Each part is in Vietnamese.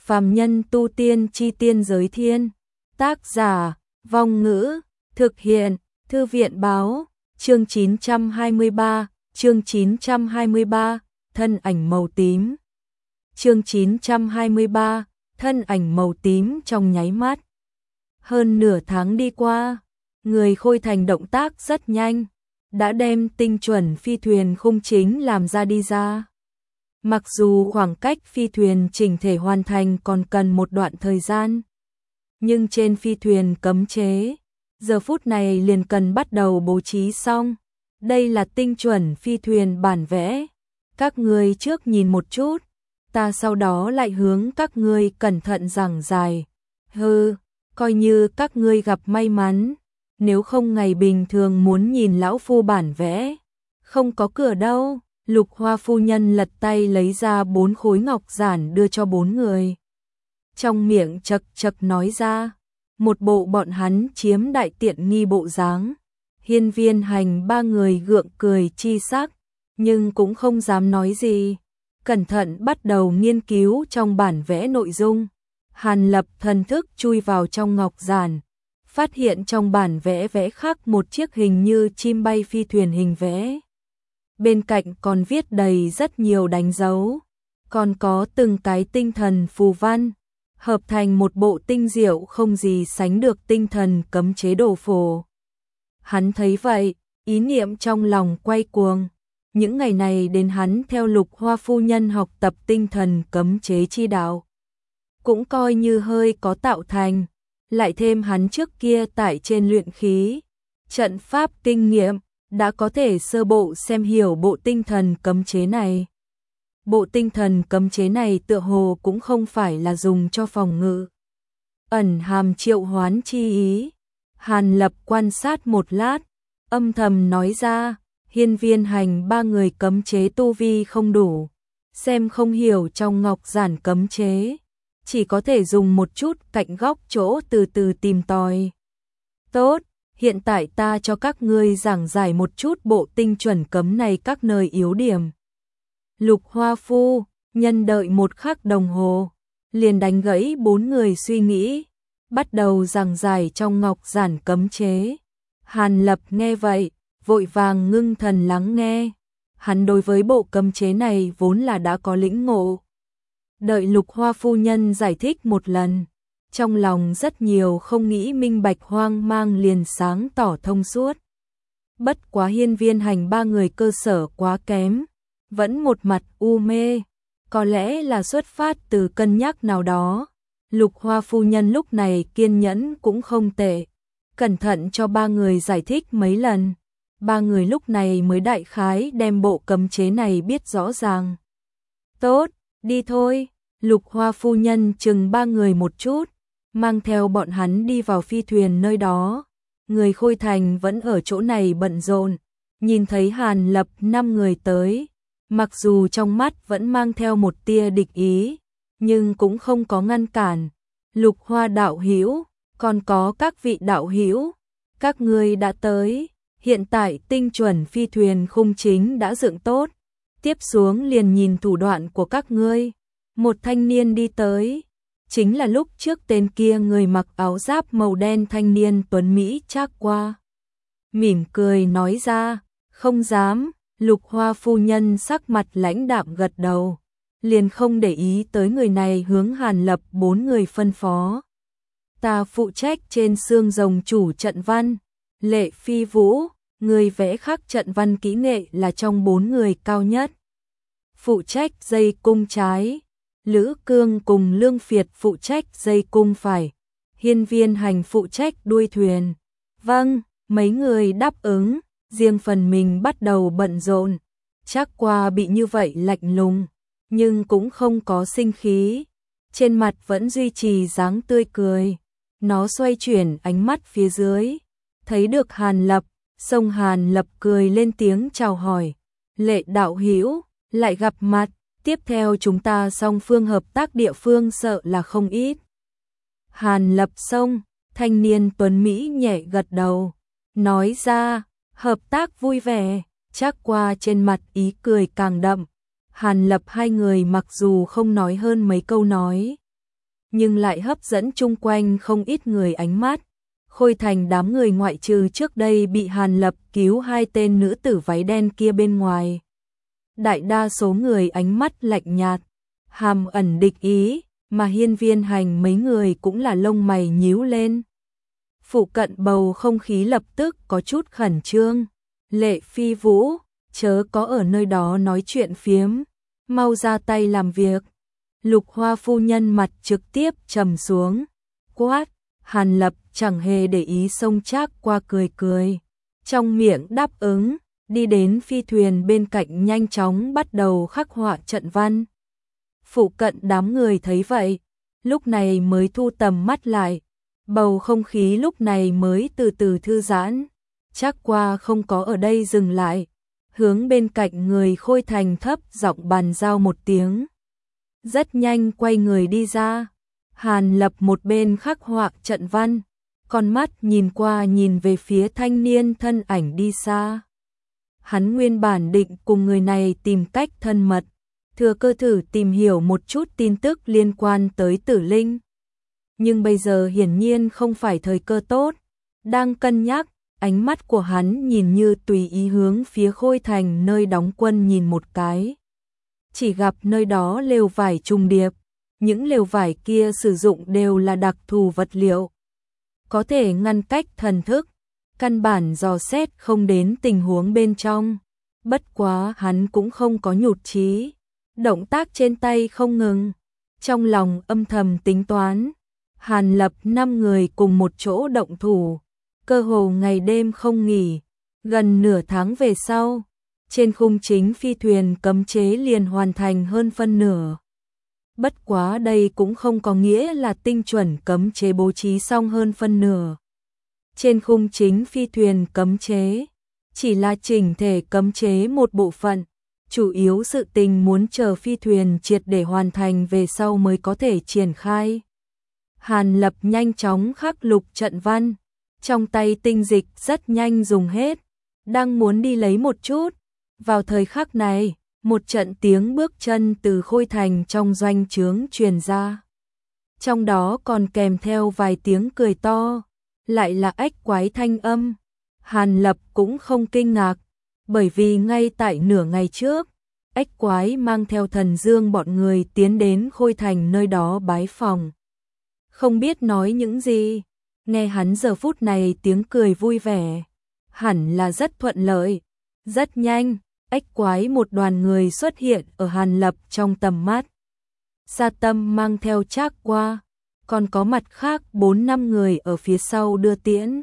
Phàm nhân tu tiên chi tiên giới thiên. Tác giả, Vong Ngữ, thực hiện, Thư viện báo, chương 923, chương 923, thân ảnh màu tím. Chương 923, thân ảnh màu tím trong nháy mắt. Hơn nửa tháng đi qua, người Khôi Thành động tác rất nhanh, đã đem tinh chuẩn phi thuyền khung chính làm ra đi ra. Mặc dù khoảng cách phi thuyền chỉnh thể hoàn thành còn cần một đoạn thời gian, nhưng trên phi thuyền cấm chế, giờ phút này liền cần bắt đầu bố trí xong. Đây là tinh chuẩn phi thuyền bản vẽ. Các ngươi trước nhìn một chút, ta sau đó lại hướng các ngươi cẩn thận giảng giải. Coi như các ngươi gặp may mắn, nếu không ngày bình thường muốn nhìn lão phu bản vẽ, không có cửa đâu. Lục Hoa phu nhân lật tay lấy ra 4 khối ngọc giản đưa cho 4 người. Trong miệng chậc chậc nói ra, một bộ bọn hắn chiếm đại tiện nghi bộ dáng. Hiên Viên Hành 3 người gượng cười chi sắc, nhưng cũng không dám nói gì. Cẩn thận bắt đầu nghiên cứu trong bản vẽ nội dung. Hàn Lập thần thức chui vào trong ngọc giản, phát hiện trong bản vẽ vẽ khắc một chiếc hình như chim bay phi thuyền hình vẽ. Bên cạnh còn viết đầy rất nhiều đánh dấu, còn có từng cái tinh thần phù văn, hợp thành một bộ tinh diệu không gì sánh được tinh thần cấm chế đồ phổ. Hắn thấy vậy, ý niệm trong lòng quay cuồng. Những ngày này đến hắn theo Lục Hoa phu nhân học tập tinh thần cấm chế chi đạo, cũng coi như hơi có tạo thành, lại thêm hắn trước kia tại trên luyện khí, trận pháp kinh nghiệm, đã có thể sơ bộ xem hiểu bộ tinh thần cấm chế này. Bộ tinh thần cấm chế này tựa hồ cũng không phải là dùng cho phòng ngự, ẩn hàm triệu hoán chi ý. Hàn Lập quan sát một lát, âm thầm nói ra, Hiên Viên Hành 3 người cấm chế tu vi không đủ, xem không hiểu trong ngọc giản cấm chế, chỉ có thể dùng một chút cạnh góc chỗ từ từ tìm tòi. Tốt, hiện tại ta cho các ngươi giảng giải một chút bộ tinh chuẩn cấm này các nơi yếu điểm. Lục Hoa phu nhân đợi một khắc đồng hồ, liền đánh gãy 4 người suy nghĩ, bắt đầu giảng giải trong ngọc giản cấm chế. Hàn Lập nghe vậy, vội vàng ngưng thần lắng nghe. Hắn đối với bộ cấm chế này vốn là đã có lĩnh ngộ. Đợi Lục Hoa phu nhân giải thích một lần, trong lòng rất nhiều không nghĩ minh bạch hoang mang liền sáng tỏ thông suốt. Bất quá Hiên Viên Hành 3 người cơ sở quá kém, vẫn một mặt u mê, có lẽ là xuất phát từ cân nhắc nào đó. Lục Hoa phu nhân lúc này kiên nhẫn cũng không tệ, cẩn thận cho 3 người giải thích mấy lần. 3 người lúc này mới đại khái đem bộ cấm chế này biết rõ ràng. Tốt, đi thôi. Lục Hoa phu nhân chừng 3 người một chút, mang theo bọn hắn đi vào phi thuyền nơi đó. Người Khôi Thành vẫn ở chỗ này bận rộn, nhìn thấy Hàn Lập 5 người tới, mặc dù trong mắt vẫn mang theo một tia địch ý, nhưng cũng không có ngăn cản. Lục Hoa đạo hữu, còn có các vị đạo hữu, các ngươi đã tới, hiện tại tinh chuẩn phi thuyền khung chính đã dựng tốt, tiếp xuống liền nhìn thủ đoạn của các ngươi. Một thanh niên đi tới, chính là lúc trước tên kia người mặc áo giáp màu đen thanh niên tuấn Mỹ Trác Qua. Mỉm cười nói ra, không dám. Lục Hoa phu nhân sắc mặt lãnh đạm gật đầu, liền không để ý tới người này, hướng Hàn Lập 4 người phân phó. Ta phụ trách trên xương rồng chủ trận văn, Lệ Phi Vũ, người vẽ khắc trận văn kỹ nghệ là trong 4 người cao nhất. Phụ trách dây cung trái, Lữ Cương cùng Lương Phiệt phụ trách dây cung phải, Hiên Viên Hành phụ trách đuôi thuyền. Vâng, mấy người đáp ứng, riêng phần mình bắt đầu bận rộn. Trác Qua bị như vậy lạnh lùng, nhưng cũng không có sinh khí, trên mặt vẫn duy trì dáng tươi cười. Nó xoay chuyển ánh mắt phía dưới, thấy được Hàn Lập, xông Hàn Lập cười lên tiếng chào hỏi. Lệ đạo hữu, lại gặp mặt, tiếp theo chúng ta song phương hợp tác địa phương sợ là không ít. Hàn Lập xông, thanh niên tuấn Mỹ nhẹ gật đầu, nói ra, hợp tác vui vẻ. Trác Qua trên mặt ý cười càng đậm. Hàn Lập 2 người mặc dù không nói hơn mấy câu nói, nhưng lại hấp dẫn chung quanh không ít người ánh mắt. Khôi Thành đám người ngoại trừ trước đây bị Hàn Lập cứu hai tên nữ tử váy đen kia bên ngoài. Đại đa số người ánh mắt lạnh nhạt, hàm ẩn địch ý, mà Hiên Viên Hành mấy người cũng là lông mày nhíu lên. Phụ cận bầu không khí lập tức có chút khẩn trương. Lệ Phi Vũ, chớ có ở nơi đó nói chuyện phiếm, mau ra tay làm việc. Lục Hoa phu nhân mặt trực tiếp trầm xuống, quát. Hàn Lập chẳng hề để ý xông Trác qua cười cười, trong miệng đáp ứng, đi đến phi thuyền bên cạnh nhanh chóng bắt đầu khắc họa trận văn. Phụ cận đám người thấy vậy, lúc này mới thu tầm mắt lại, bầu không khí lúc này mới từ từ thư giãn. Trác qua không có ở đây dừng lại, hướng bên cạnh người Khôi Thành thấp giọng bàn giao một tiếng. Rất nhanh quay người đi ra. Hàn Lập một bên khắc họa trận văn, con mắt nhìn qua nhìn về phía thanh niên thân ảnh đi xa. Hắn nguyên bản định cùng người này tìm cách thân mật, thừa cơ thử tìm hiểu một chút tin tức liên quan tới Tử Linh. Nhưng bây giờ hiển nhiên không phải thời cơ tốt, đang cân nhắc, ánh mắt của hắn nhìn như tùy ý hướng phía Khôi Thành nơi đóng quân nhìn một cái. Chỉ gặp nơi đó lều vải trùng điệp. Những lều vải kia sử dụng đều là đặc thù vật liệu, có thể ngăn cách thần thức, căn bản dò xét không đến tình huống bên trong. Bất quá hắn cũng không có nhụt chí, động tác trên tay không ngừng, trong lòng âm thầm tính toán. Hàn Lập 5 người cùng một chỗ động thủ, cơ hồ ngày đêm không nghỉ, gần nửa tháng về sau, trên khung chính phi thuyền cấm chế liền hoàn thành hơn phân nửa. Bất quá đây cũng không có nghĩa là tinh chuẩn cấm chế bố trí xong hơn phân nửa. Trên khung chính phi thuyền cấm chế, chỉ là chỉnh thể cấm chế một bộ phận, chủ yếu sự tình muốn chờ phi thuyền triệt để hoàn thành về sau mới có thể triển khai. Hàn Lập nhanh chóng khắc lục trận văn, trong tay tinh dịch rất nhanh dùng hết, đang muốn đi lấy một chút. Vào thời khắc này, một trận tiếng bước chân từ Khôi Thành trong doanh trướng truyền ra. Trong đó còn kèm theo vài tiếng cười to, lại là ách quái thanh âm. Hàn Lập cũng không kinh ngạc, bởi vì ngay tại nửa ngày trước, ách quái mang theo Thần Dương bọn người tiến đến Khôi Thành nơi đó bái phòng. Không biết nói những gì, nghe hắn giờ phút này tiếng cười vui vẻ, hẳn là rất thuận lợi, rất nhanh. Ách quái một đoàn người xuất hiện ở Hàn Lập trong tầm mắt. Sa Tâm mang theo Trác qua, còn có mặt khác 4-5 người ở phía sau đưa tiễn.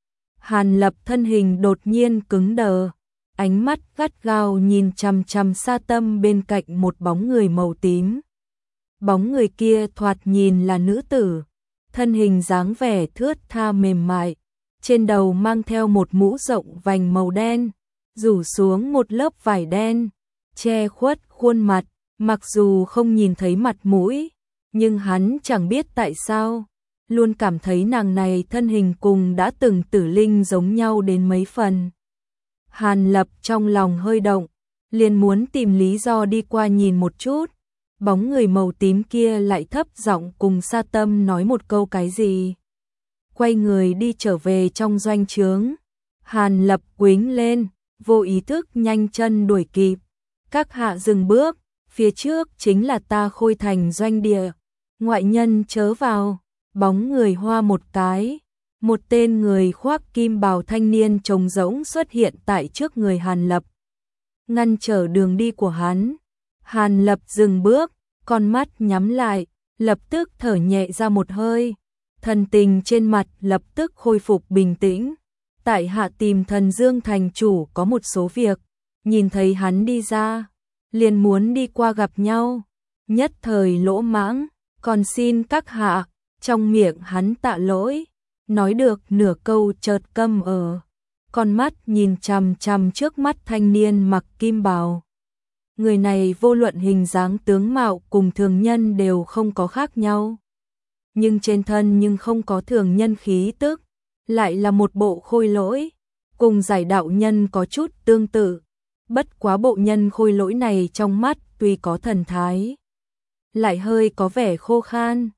Hàn Lập thân hình đột nhiên cứng đờ, ánh mắt gắt gao nhìn chằm chằm Sa Tâm bên cạnh một bóng người màu tím. Bóng người kia thoạt nhìn là nữ tử, thân hình dáng vẻ thướt tha mềm mại, trên đầu mang theo một mũ rộng vành màu đen, rủ xuống một lớp vải đen, che khuất khuôn mặt, mặc dù không nhìn thấy mặt mũi, nhưng hắn chẳng biết tại sao, luôn cảm thấy nàng này thân hình cùng đã từng Tử Linh giống nhau đến mấy phần. Hàn Lập trong lòng hơi động, liền muốn tìm lý do đi qua nhìn một chút, bóng người màu tím kia lại thấp giọng cùng Sa Tâm nói một câu cái gì. Quay người đi trở về trong doanh trướng, Hàn Lập quĩnh lên, vô ý thức nhanh chân đuổi kịp. Các hạ dừng bước, phía trước chính là ta Khôi Thành doanh địa, ngoại nhân chớ vào. Bóng người hoa một cái, một tên người khoác kim bào thanh niên trông rỗng xuất hiện tại trước người Hàn Lập, ngăn trở đường đi của hắn. Hàn Lập dừng bước, con mắt nhắm lại, lập tức thở nhẹ ra một hơi, thần tình trên mặt lập tức khôi phục bình tĩnh. Tại hạ tìm Thần Dương thành chủ có một số việc, nhìn thấy hắn đi ra, liền muốn đi qua gặp nhau, nhất thời lỗ mãng, còn xin các hạ. Trong miệng hắn tạ lỗi, nói được nửa câu chợt câm ở, con mắt nhìn chằm chằm trước mắt thanh niên mặc kim bào. Người này vô luận hình dáng tướng mạo cùng thường nhân đều không có khác nhau, nhưng trên thân nhưng không có thường nhân khí tức, lại là một bộ khôi lỗi, cùng giải đạo nhân có chút tương tự. Bất quá bộ nhân khôi lỗi này trong mắt tuy có thần thái, lại hơi có vẻ khô khan.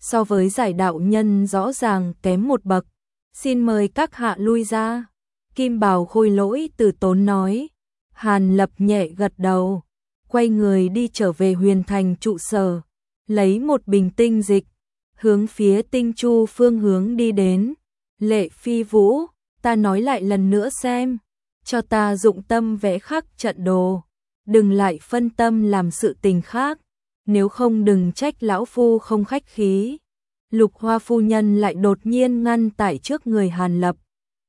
so với giải đạo nhân rõ ràng kém một bậc. Xin mời các hạ lui ra. Kim bào khôi lỗi từ tốn nói. Hàn Lập nhẹ gật đầu, quay người đi trở về Huyền Thành trụ sở, lấy một bình tinh dịch, hướng phía Tinh Chu phương hướng đi đến. Lệ Phi Vũ, ta nói lại lần nữa xem, cho ta dụng tâm vẽ khắc trận đồ, đừng lại phân tâm làm sự tình khác, nếu không đừng trách lão phu không khách khí. Lục Hoa phu nhân lại đột nhiên ngăn tại trước người Hàn Lập,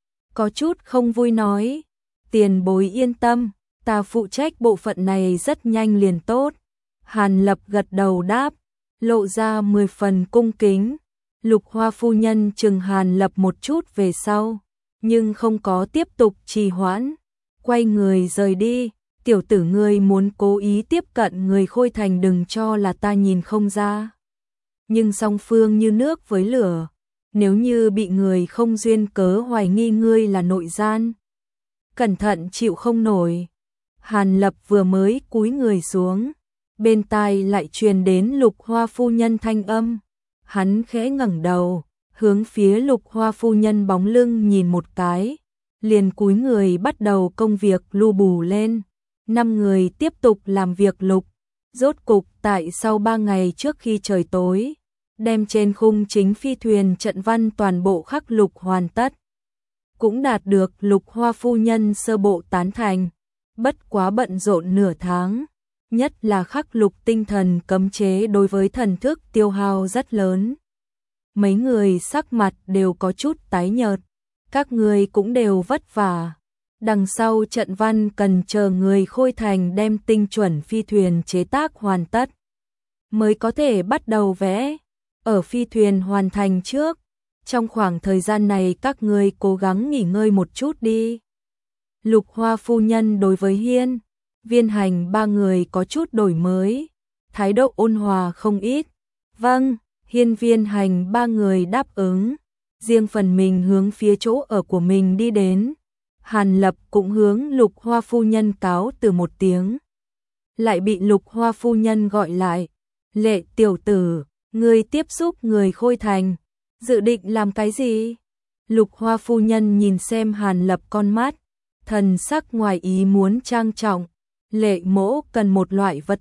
có chút không vui nói, tiền bối yên tâm, ta phụ trách bộ phận này rất nhanh liền tốt. Hàn Lập gật đầu đáp, lộ ra 10 phần cung kính. Lục Hoa phu nhân chừng Hàn Lập một chút về sau, nhưng không có tiếp tục trì hoãn, quay người rời đi. Tiểu tử ngươi muốn cố ý tiếp cận người Khôi Thành, đừng cho là ta nhìn không ra. Nhưng song phương như nước với lửa, nếu như bị người không duyên cớ hoài nghi ngươi là nội gian, cẩn thận chịu không nổi. Hàn Lập vừa mới cúi người xuống, bên tai lại truyền đến Lục Hoa phu nhân thanh âm. Hắn khẽ ngẩng đầu, hướng phía Lục Hoa phu nhân bóng lưng nhìn một cái, liền cúi người bắt đầu công việc lu bù lên. 5 người tiếp tục làm việc lục, rốt cục tại sau 3 ngày trước khi trời tối, đem trên khung chính phi thuyền trận văn toàn bộ khắc lục hoàn tất. Cũng đạt được Lục Hoa phu nhân sơ bộ tán thành, bất quá bận rộn nửa tháng, nhất là khắc lục tinh thần cấm chế đối với thần thức tiêu hao rất lớn. Mấy người sắc mặt đều có chút tái nhợt, các người cũng đều vất vả. Đằng sau trận văn cần chờ người Khôi Thành đem tinh chuẩn phi thuyền chế tác hoàn tất, mới có thể bắt đầu vẽ. Ở phi thuyền hoàn thành trước, trong khoảng thời gian này các ngươi cố gắng nghỉ ngơi một chút đi. Lục Hoa phu nhân đối với Hiên, Viên Hành 3 người có chút đổi mới, thái độ ôn hòa không ít. Vâng, Hiên Viên Hành 3 người đáp ứng, riêng phần mình hướng phía chỗ ở của mình đi đến. Hàn Lập cũng hướng Lục Hoa phu nhân cáo từ một tiếng, lại bị Lục Hoa phu nhân gọi lại. Lệ tiểu tử, ngươi tiếp xúc người Khôi Thành, dự định làm cái gì? Lục Hoa phu nhân nhìn xem Hàn Lập con mắt, thần sắc ngoài ý muốn trang trọng. Lệ mỗ cần một loại vật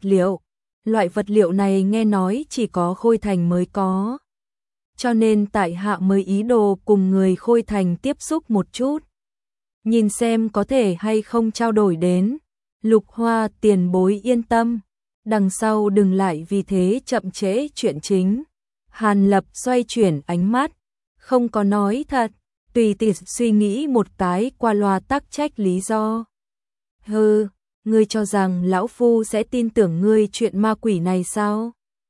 liệu này nghe nói chỉ có Khôi Thành mới có, cho nên tại hạ mới ý đồ cùng người Khôi Thành tiếp xúc một chút, nhìn xem có thể hay không trao đổi đến. Lục Hoa tiền bối yên tâm, đằng sau đừng lại vì thế chậm trễ chuyện chính. Hàn Lập xoay chuyển ánh mắt, không có nói thật, tùy tiện suy nghĩ một cái qua loa tắc trách lý do. Hừ, ngươi cho rằng lão phu sẽ tin tưởng ngươi chuyện ma quỷ này sao?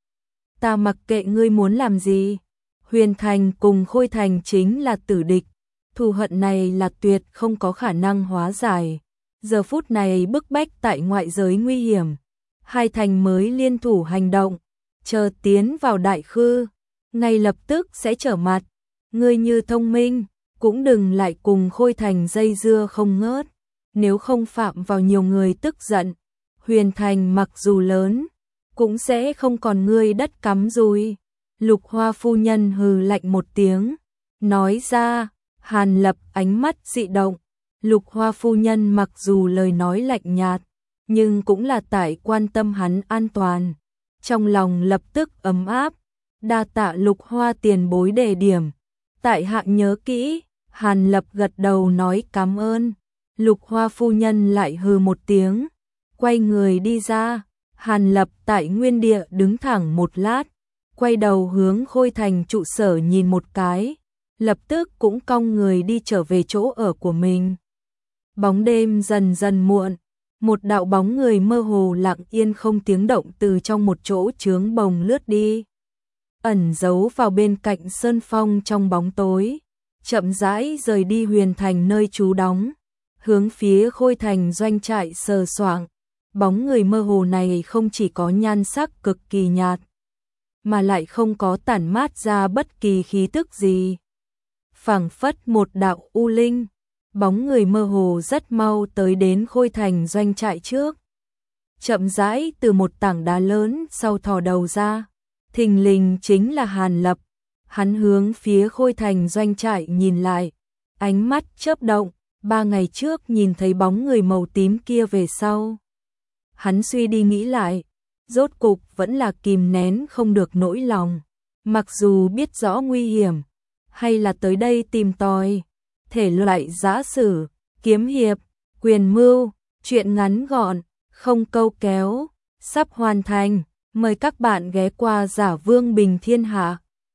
Ta mặc kệ ngươi muốn làm gì. Huyền Thành cùng Khôi Thành chính là tử địch, thù hận này là tuyệt không có khả năng hóa giải. Giờ phút này bức bách tại ngoại giới nguy hiểm, hai thành mới liên thủ hành động, chờ tiến vào đại khư, ngay lập tức sẽ trở mặt. Ngươi như thông minh, cũng đừng lại cùng Khôi Thành dây dưa không ngớt, nếu không phạm vào nhiều người tức giận, Huyền Thành mặc dù lớn, cũng sẽ không còn ngươi đất cắm rùi. Lục Hoa phu nhân hừ lạnh một tiếng, nói ra. Hàn Lập ánh mắt dị động. Lục Hoa phu nhân mặc dù lời nói lạnh nhạt, nhưng cũng là tại quan tâm hắn an toàn, trong lòng lập tức ấm áp. Đa tạ Lục Hoa tiền bối đề điểm, tại hạ nhớ kỹ. Hàn Lập gật đầu nói cảm ơn. Lục Hoa phu nhân lại hừ một tiếng, quay người đi ra. Hàn Lập tại nguyên địa đứng thẳng một lát, quay đầu hướng Khôi Thành trụ sở nhìn một cái, lập tức cũng cong người đi trở về chỗ ở của mình. Bóng đêm dần dần muộn, một đạo bóng người mơ hồ lặng yên không tiếng động từ trong một chỗ chướng bồng lướt đi, ẩn giấu vào bên cạnh sơn phong trong bóng tối, chậm rãi rời đi Huyền Thành nơi trú đóng, hướng phía Khôi Thành doanh trại sờ soạng. Bóng người mơ hồ này không chỉ có nhan sắc cực kỳ nhạt, mà lại không có tản mát ra bất kỳ khí tức gì, phảng phất một đạo u linh. Bóng người mơ hồ rất mau tới đến Khôi Thành doanh trại trước, chậm rãi từ một tảng đá lớn sau thò đầu ra, thình lình chính là Hàn Lập. Hắn hướng phía Khôi Thành doanh trại nhìn lại, ánh mắt chớp động, 3 ngày trước nhìn thấy bóng người màu tím kia về sau. Hắn suy đi nghĩ lại, rốt cục vẫn là kìm nén không được nỗi lòng. Mặc dù biết rõ nguy hiểm, hay là tới đây tìm tòi, thể loại giã sử, kiếm hiệp, quyền mưu, truyện ngắn gọn, không câu kéo, sắp hoàn thành. Mời các bạn ghé qua Giả Vương Bình Thiên Hạ.